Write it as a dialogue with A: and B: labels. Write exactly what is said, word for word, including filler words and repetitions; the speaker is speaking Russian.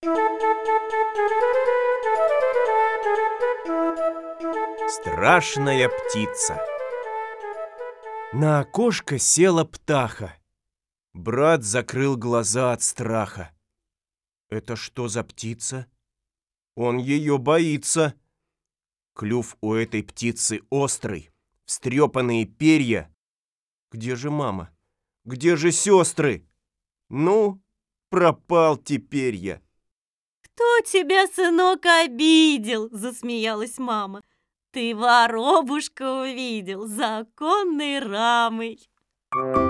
A: Страшная птица. На окошко села птаха. Брат закрыл глаза от страха. Это что за птица? Он ее боится. Клюв у этой птицы острый, встрепанные перья. Где же мама? Где же сестры? Ну, пропал теперь я.
B: «Кто тебя, сынок, обидел?» – засмеялась мама. «Ты воробушка увидел за оконной рамой».